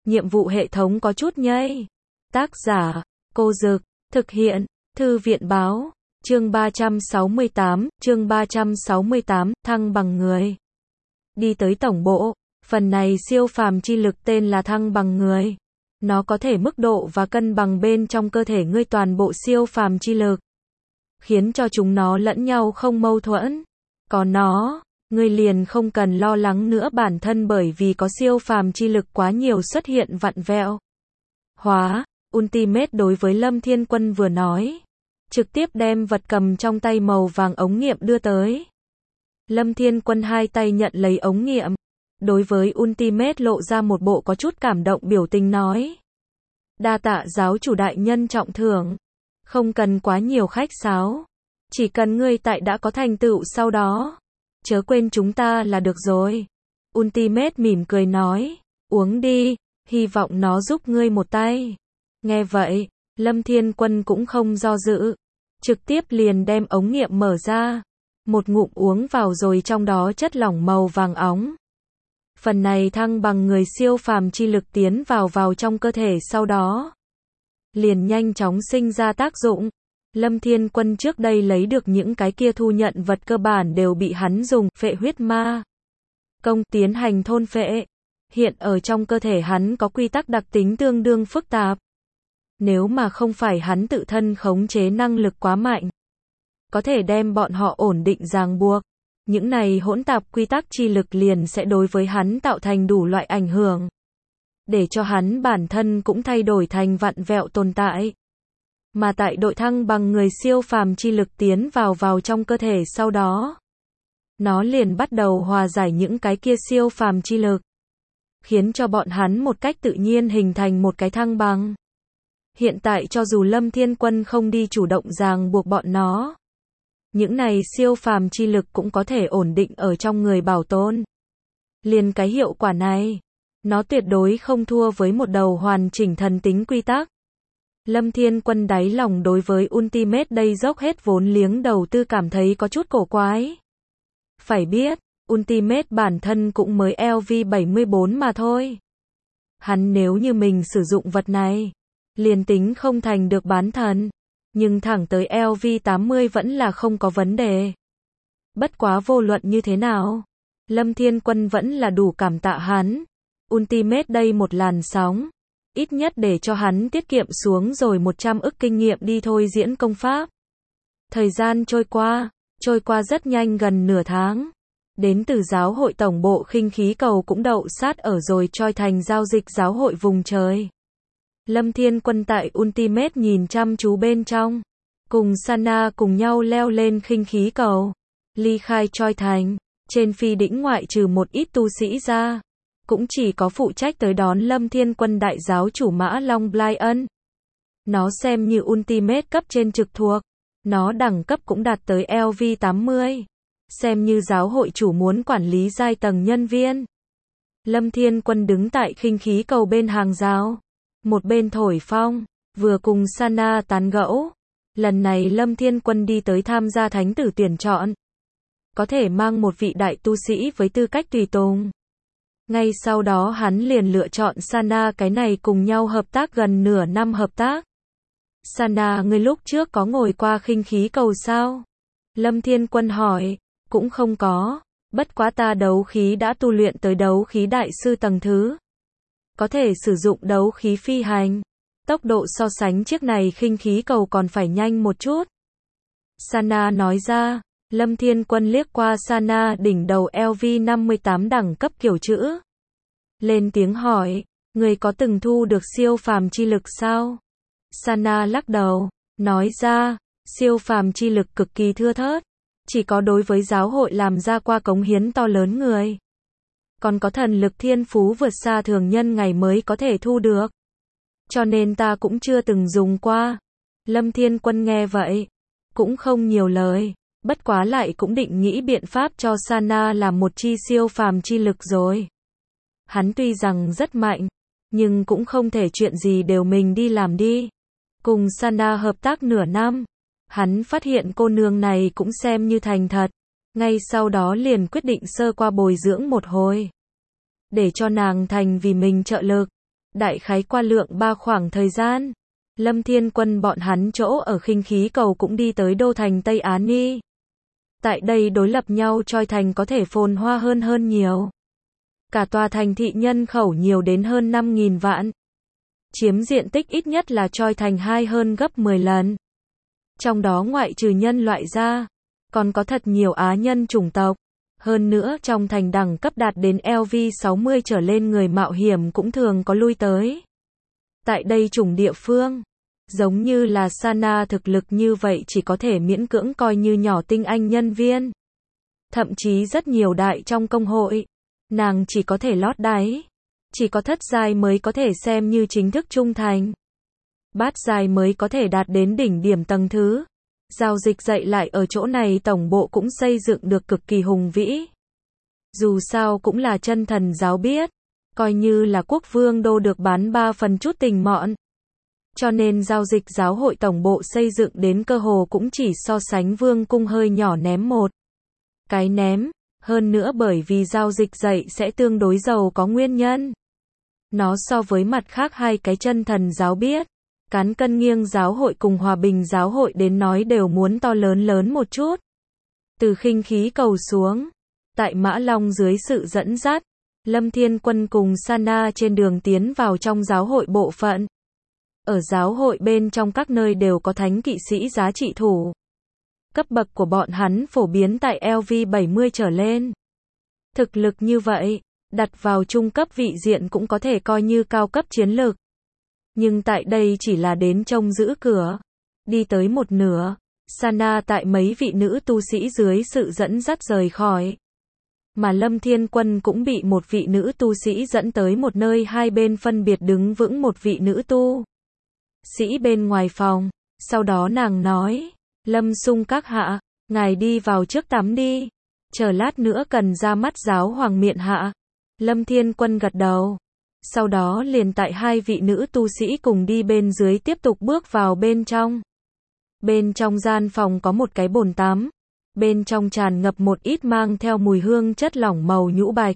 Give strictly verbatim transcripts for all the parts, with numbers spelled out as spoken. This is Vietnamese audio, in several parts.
nhiệm vụ hệ thống có chút nhây. Tác giả, Cô Dực, thực hiện, Thư viện báo, chương ba trăm sáu mươi tám, chương ba trăm sáu mươi tám, thăng bằng người. Đi tới tổng bộ, phần này siêu phàm chi lực tên là thăng bằng người. Nó có thể mức độ và cân bằng bên trong cơ thể ngươi toàn bộ siêu phàm chi lực, khiến cho chúng nó lẫn nhau không mâu thuẫn. Có nó, ngươi liền không cần lo lắng nữa bản thân bởi vì có siêu phàm chi lực quá nhiều xuất hiện vặn vẹo. Hóa, Ultimate đối với Lâm Thiên Quân vừa nói, trực tiếp đem vật cầm trong tay màu vàng ống nghiệm đưa tới. Lâm Thiên Quân hai tay nhận lấy ống nghiệm, đối với Ultimate lộ ra một bộ có chút cảm động biểu tình nói. Đa tạ giáo chủ đại nhân trọng thưởng, không cần quá nhiều khách sáo, chỉ cần ngươi tại đã có thành tựu sau đó, chớ quên chúng ta là được rồi. Ultimate mỉm cười nói, uống đi, hy vọng nó giúp ngươi một tay. Nghe vậy, Lâm Thiên Quân cũng không do dự, trực tiếp liền đem ống nghiệm mở ra, một ngụm uống vào rồi trong đó chất lỏng màu vàng óng. Phần này thăng bằng người siêu phàm chi lực tiến vào vào trong cơ thể sau đó, liền nhanh chóng sinh ra tác dụng. Lâm Thiên Quân trước đây lấy được những cái kia thu nhận vật cơ bản đều bị hắn dùng phệ huyết ma công tiến hành thôn phệ. Hiện ở trong cơ thể hắn có quy tắc đặc tính tương đương phức tạp. Nếu mà không phải hắn tự thân khống chế năng lực quá mạnh, có thể đem bọn họ ổn định ràng buộc, những này hỗn tạp quy tắc chi lực liền sẽ đối với hắn tạo thành đủ loại ảnh hưởng, để cho hắn bản thân cũng thay đổi thành vặn vẹo tồn tại. Mà tại đội thăng bằng người siêu phàm chi lực tiến vào vào trong cơ thể sau đó, nó liền bắt đầu hòa giải những cái kia siêu phàm chi lực, khiến cho bọn hắn một cách tự nhiên hình thành một cái thăng bằng. Hiện tại cho dù Lâm Thiên Quân không đi chủ động ràng buộc bọn nó, những này siêu phàm chi lực cũng có thể ổn định ở trong người bảo tồn. Liền cái hiệu quả này, nó tuyệt đối không thua với một đầu hoàn chỉnh thần tính quy tắc. Lâm Thiên Quân đáy lòng đối với Ultimate đây dốc hết vốn liếng đầu tư cảm thấy có chút cổ quái. Phải biết, Ultimate bản thân cũng mới L V bảy mươi bốn mà thôi. Hắn nếu như mình sử dụng vật này, liền tính không thành được bán thần, nhưng thẳng tới L V tám mươi vẫn là không có vấn đề. Bất quá vô luận như thế nào, Lâm Thiên Quân vẫn là đủ cảm tạ hắn. Ultimate đây một làn sóng, ít nhất để cho hắn tiết kiệm xuống rồi một trăm ức kinh nghiệm đi thôi diễn công pháp. Thời gian trôi qua, trôi qua rất nhanh gần nửa tháng. Đến từ giáo hội tổng bộ khinh khí cầu cũng đậu sát ở rồi Choi thành giao dịch giáo hội vùng trời. Lâm Thiên Quân tại Ultimate nhìn chăm chú bên trong, cùng Sana cùng nhau leo lên khinh khí cầu, ly khai Choi thành. Trên phi đỉnh ngoại trừ một ít tu sĩ ra, cũng chỉ có phụ trách tới đón Lâm Thiên Quân đại giáo chủ Mã Long Bryan. Nó xem như Ultimate cấp trên trực thuộc, nó đẳng cấp cũng đạt tới L V tám mươi, xem như giáo hội chủ muốn quản lý giai tầng nhân viên. Lâm Thiên Quân đứng tại khinh khí cầu bên hàng rào, một bên thổi phong, vừa cùng Sana tán gẫu. Lần này Lâm Thiên Quân đi tới tham gia thánh tử tuyển chọn, có thể mang một vị đại tu sĩ với tư cách tùy tùng. Ngay sau đó hắn liền lựa chọn Sana cái này cùng nhau hợp tác gần nửa năm hợp tác. Sana, ngươi lúc trước có ngồi qua khinh khí cầu sao? Lâm Thiên Quân hỏi. Cũng không có, bất quá ta đấu khí đã tu luyện tới đấu khí đại sư tầng thứ, có thể sử dụng đấu khí phi hành, tốc độ so sánh chiếc này khinh khí cầu còn phải nhanh một chút. Sana nói ra. Lâm Thiên Quân liếc qua Sana đỉnh đầu L V năm mươi tám đẳng cấp kiểu chữ, lên tiếng hỏi, người có từng thu được siêu phàm chi lực sao? Sana lắc đầu, nói ra, siêu phàm chi lực cực kỳ thưa thớt, chỉ có đối với giáo hội làm ra qua cống hiến to lớn người, còn có thần lực thiên phú vượt xa thường nhân ngày mới có thể thu được, cho nên ta cũng chưa từng dùng qua. Lâm Thiên Quân nghe vậy, cũng không nhiều lời, bất quá lại cũng định nghĩ biện pháp cho Sana làm một chi siêu phàm chi lực rồi. Hắn tuy rằng rất mạnh, nhưng cũng không thể chuyện gì đều mình đi làm đi. Cùng Sana hợp tác nửa năm, hắn phát hiện cô nương này cũng xem như thành thật, ngay sau đó liền quyết định sơ qua bồi dưỡng một hồi, để cho nàng thành vì mình trợ lực. Đại khái qua lượng ba khoảng thời gian, Lâm Thiên Quân bọn hắn chỗ ở khinh khí cầu cũng đi tới đô thành Tây Á Ni. Tại đây đối lập nhau Choi thành có thể phồn hoa hơn hơn nhiều. Cả tòa thành thị nhân khẩu nhiều đến hơn năm nghìn vạn. Chiếm diện tích ít nhất là Choi thành hai hơn gấp mười lần. Trong đó ngoại trừ nhân loại ra, còn có thật nhiều Á nhân chủng tộc. Hơn nữa trong thành đẳng cấp đạt đến L V sáu mươi trở lên người mạo hiểm cũng thường có lui tới. Tại đây chủng địa phương, giống như là Sana thực lực như vậy chỉ có thể miễn cưỡng coi như nhỏ tinh anh nhân viên. Thậm chí rất nhiều đại trong công hội, nàng chỉ có thể lót đáy. Chỉ có thất giai mới có thể xem như chính thức trung thành. Bát giai mới có thể đạt đến đỉnh điểm tầng thứ. Giao dịch dạy lại ở chỗ này tổng bộ cũng xây dựng được cực kỳ hùng vĩ. Dù sao cũng là chân thần giáo biết, coi như là quốc vương đô được bán ba phần chút tình mọn. Cho nên giao dịch giáo hội tổng bộ xây dựng đến cơ hồ cũng chỉ so sánh vương cung hơi nhỏ ném một cái ném. Hơn nữa bởi vì giao dịch dạy sẽ tương đối giàu có nguyên nhân. Nó so với mặt khác hai cái chân thần giáo biết, cán cân nghiêng giáo hội cùng hòa bình giáo hội đến nói đều muốn to lớn lớn một chút. Từ khinh khí cầu xuống, tại Mã Long dưới sự dẫn dắt, Lâm Thiên Quân cùng Sana trên đường tiến vào trong giáo hội bộ phận. Ở giáo hội bên trong các nơi đều có thánh kỵ sĩ giá trị thủ. Cấp bậc của bọn hắn phổ biến tại L V bảy mươi trở lên. Thực lực như vậy, đặt vào trung cấp vị diện cũng có thể coi như cao cấp chiến lược. Nhưng tại đây chỉ là đến trông giữ cửa. Đi tới một nửa, Sana tại mấy vị nữ tu sĩ dưới sự dẫn dắt rời khỏi. Mà Lâm Thiên Quân cũng bị một vị nữ tu sĩ dẫn tới một nơi hai bên phân biệt đứng vững một vị nữ tu sĩ bên ngoài phòng. Sau đó nàng nói, Lâm Sung các hạ, ngài đi vào trước tắm đi. Chờ lát nữa cần ra mắt giáo hoàng miện hạ. Lâm Thiên Quân gật đầu. Sau đó liền tại hai vị nữ tu sĩ cùng đi bên dưới tiếp tục bước vào bên trong. Bên trong gian phòng có một cái bồn tắm. Bên trong tràn ngập một ít mang theo mùi hương chất lỏng màu nhũ bạch.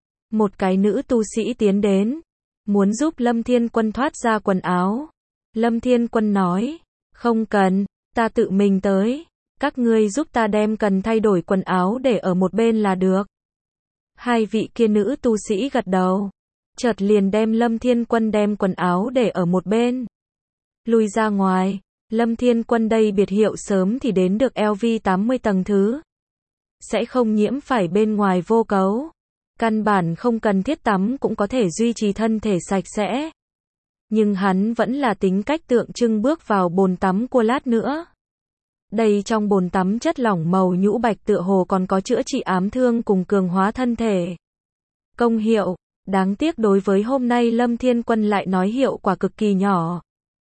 Một cái nữ tu sĩ tiến đến, muốn giúp Lâm Thiên Quân thoát ra quần áo. Lâm Thiên Quân nói, không cần, ta tự mình tới. Các ngươi giúp ta đem cần thay đổi quần áo để ở một bên là được. Hai vị kia nữ tu sĩ gật đầu. Chợt liền đem Lâm Thiên Quân đem quần áo để ở một bên. Lui ra ngoài, Lâm Thiên Quân đây biệt hiệu sớm thì đến được L V tám mươi tầng thứ. Sẽ không nhiễm phải bên ngoài vô cấu. Căn bản không cần thiết tắm cũng có thể duy trì thân thể sạch sẽ. Nhưng hắn vẫn là tính cách tượng trưng bước vào bồn tắm của lát nữa. Đây trong bồn tắm chất lỏng màu nhũ bạch tựa hồ còn có chữa trị ám thương cùng cường hóa thân thể. Công hiệu, đáng tiếc đối với hôm nay Lâm Thiên Quân lại nói hiệu quả cực kỳ nhỏ.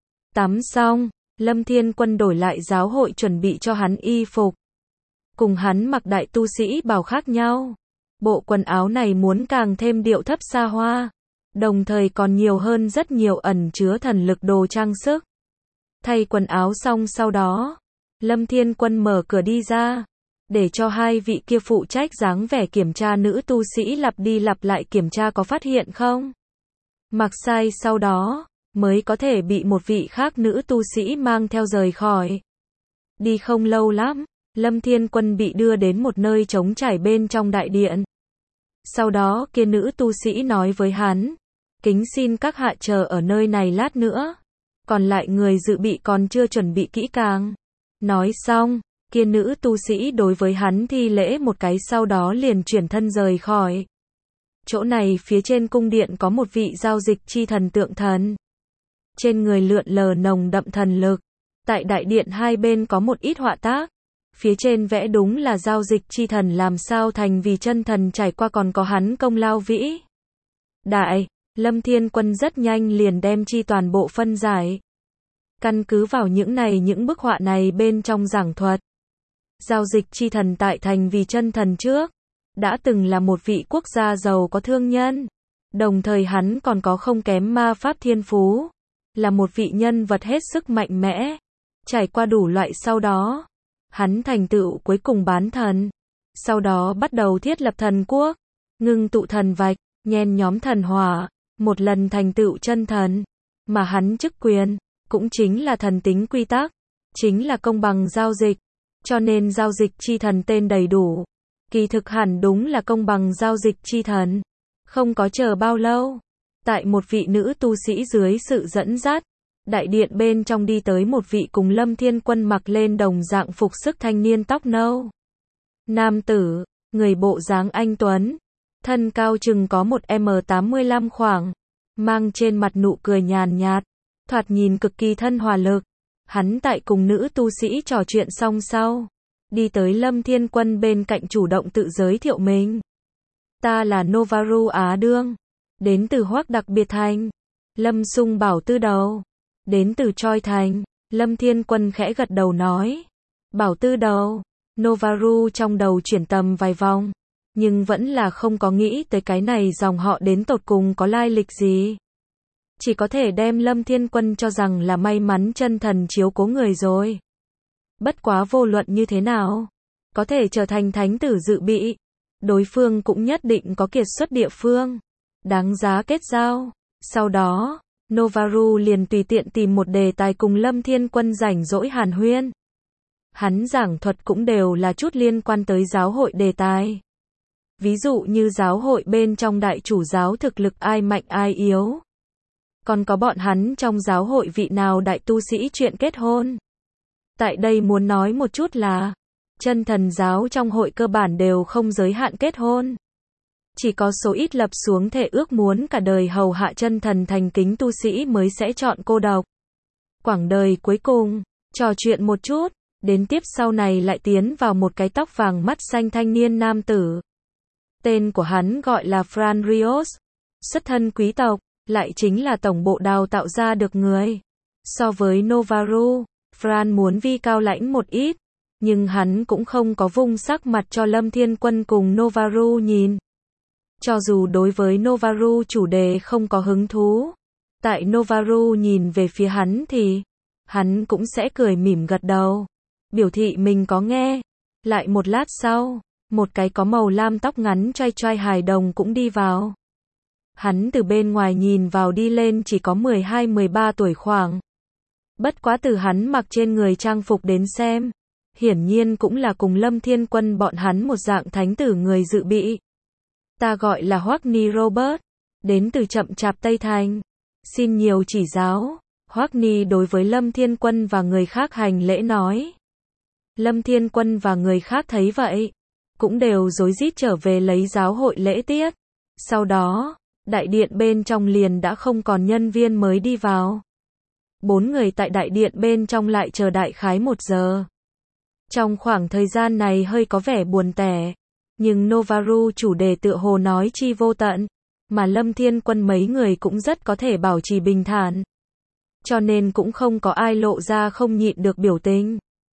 Tắm xong, Lâm Thiên Quân đổi lại giáo hội chuẩn bị cho hắn y phục. Cùng hắn mặc đại tu sĩ bào khác nhau. Bộ quần áo này muốn càng thêm điệu thấp xa hoa. Đồng thời còn nhiều hơn rất nhiều ẩn chứa thần lực đồ trang sức. Thay quần áo xong sau đó, Lâm Thiên Quân mở cửa đi ra, để cho hai vị kia phụ trách dáng vẻ kiểm tra nữ tu sĩ lặp đi lặp lại kiểm tra có phát hiện không. Mặc sai sau đó, mới có thể bị một vị khác nữ tu sĩ mang theo rời khỏi. Đi không lâu lắm, Lâm Thiên Quân bị đưa đến một nơi trống trải bên trong đại điện. Sau đó kia nữ tu sĩ nói với hắn, kính xin các hạ chờ ở nơi này lát nữa. Còn lại người dự bị còn chưa chuẩn bị kỹ càng. Nói xong, kia nữ tu sĩ đối với hắn thi lễ một cái sau đó liền chuyển thân rời khỏi. Chỗ này phía trên cung điện có một vị giao dịch chi thần tượng thần. Trên người lượn lờ nồng đậm thần lực. Tại đại điện hai bên có một ít họa tác. Phía trên vẽ đúng là giao dịch chi thần làm sao thành vì chân thần trải qua còn có hắn công lao vĩ đại. Lâm Thiên Quân rất nhanh liền đem chi toàn bộ phân giải. Căn cứ vào những này những bức họa này bên trong giảng thuật. Giao dịch chi thần tại thành vì chân thần trước. Đã từng là một vị quốc gia giàu có thương nhân. Đồng thời hắn còn có không kém ma pháp thiên phú. Là một vị nhân vật hết sức mạnh mẽ. Trải qua đủ loại sau đó. Hắn thành tựu cuối cùng bán thần. Sau đó bắt đầu thiết lập thần quốc. Ngưng tụ thần vạch, nhen nhóm thần hỏa. một lần thành tựu chân thần, mà hắn chức quyền, cũng chính là thần tính quy tắc, chính là công bằng giao dịch, cho nên giao dịch chi thần tên đầy đủ, kỳ thực hẳn đúng là công bằng giao dịch chi thần. Không có chờ bao lâu, tại một vị nữ tu sĩ dưới sự dẫn dắt, đại điện bên trong đi tới một vị cùng Lâm Thiên Quân mặc lên đồng dạng phục sức thanh niên tóc nâu. Nam tử, người bộ dáng anh tuấn, thân cao chừng có một mét tám mươi lăm khoảng, mang trên mặt nụ cười nhàn nhạt, thoạt nhìn cực kỳ thân hòa lực. Hắn tại cùng nữ tu sĩ trò chuyện xong sau, đi tới Lâm Thiên Quân bên cạnh chủ động tự giới thiệu mình. Ta là Novaru Á Đương, đến từ Hoắc Đặc Biệt Thành. Lâm Sung Bảo Tư Đầu, đến từ Choi Thành. Lâm Thiên Quân khẽ gật đầu nói. Bảo Tư Đầu, Novaru trong đầu chuyển tầm vài vòng, nhưng vẫn là không có nghĩ tới cái này dòng họ đến tột cùng có lai lịch gì. Chỉ có thể đem Lâm Thiên Quân cho rằng là may mắn chân thần chiếu cố người rồi. Bất quá vô luận như thế nào, có thể trở thành thánh tử dự bị, đối phương cũng nhất định có kiệt xuất địa phương, đáng giá kết giao. Sau đó, Novaru liền tùy tiện tìm một đề tài cùng Lâm Thiên Quân rảnh rỗi hàn huyên. Hắn giảng thuật cũng đều là chút liên quan tới giáo hội đề tài. Ví dụ như giáo hội bên trong đại chủ giáo thực lực ai mạnh ai yếu. Còn có bọn hắn trong giáo hội vị nào đại tu sĩ chuyện kết hôn. Tại đây muốn nói một chút là, chân thần giáo trong hội cơ bản đều không giới hạn kết hôn. Chỉ có số ít lập xuống thệ ước muốn cả đời hầu hạ chân thần thành kính tu sĩ mới sẽ chọn cô độc. Quãng đời cuối cùng, trò chuyện một chút, đến tiếp sau này lại tiến vào một cái tóc vàng mắt xanh thanh niên nam tử. Tên của hắn gọi là Fran Rios, xuất thân quý tộc, lại chính là tổng bộ đào tạo ra được người. So với Novaru, Fran muốn vi cao lãnh một ít, nhưng hắn cũng không có vung sắc mặt cho Lâm Thiên Quân cùng Novaru nhìn. Cho dù đối với Novaru chủ đề không có hứng thú, tại Novaru nhìn về phía hắn thì, hắn cũng sẽ cười mỉm gật đầu, biểu thị mình có nghe. Lại một lát sau, một cái có màu lam tóc ngắn trai trai hài đồng cũng đi vào. Hắn từ bên ngoài nhìn vào đi lên chỉ có mười hai mười ba tuổi khoảng. Bất quá từ hắn mặc trên người trang phục đến xem, hiển nhiên cũng là cùng Lâm Thiên Quân bọn hắn một dạng thánh tử người dự bị. Ta gọi là Hoắc Ni Robert, đến từ Chậm Chạp Tây Thành. Xin nhiều chỉ giáo. Hoắc Ni đối với Lâm Thiên Quân và người khác hành lễ nói. Lâm Thiên Quân và người khác thấy vậy, cũng đều rối rít trở về lấy giáo hội lễ tiết. Sau đó, đại điện bên trong liền đã không còn nhân viên mới đi vào. Bốn người tại đại điện bên trong lại chờ đại khái một giờ. Trong khoảng thời gian này hơi có vẻ buồn tẻ, nhưng Novaru chủ đề tựa hồ nói chi vô tận, mà Lâm Thiên Quân mấy người cũng rất có thể bảo trì bình thản. Cho nên cũng không có ai lộ ra không nhịn được biểu tình.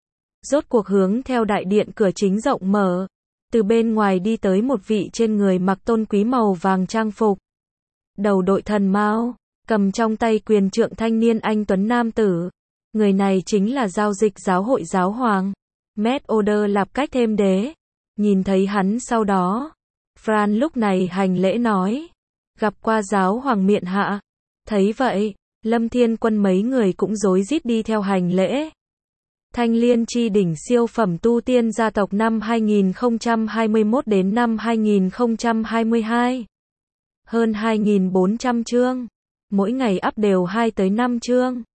Rốt cuộc hướng theo đại điện cửa chính rộng mở, từ bên ngoài đi tới một vị trên người mặc tôn quý màu vàng trang phục. Đầu đội thần mao, cầm trong tay quyền trượng thanh niên anh tuấn nam tử. Người này chính là giao dịch giáo hội giáo hoàng, Matt Oder Lạp Cách Thêm Đế. Nhìn thấy hắn sau đó, Fran lúc này hành lễ nói, gặp qua giáo hoàng miện hạ. Thấy vậy, Lâm Thiên Quân mấy người cũng rối rít đi theo hành lễ. Thanh Liên chi đỉnh siêu phẩm tu tiên gia tộc năm hai nghìn không trăm hai mươi mốt đến năm hai nghìn không trăm hai mươi hai. Hơn hai nghìn bốn trăm chương, mỗi ngày up đều hai tới năm chương.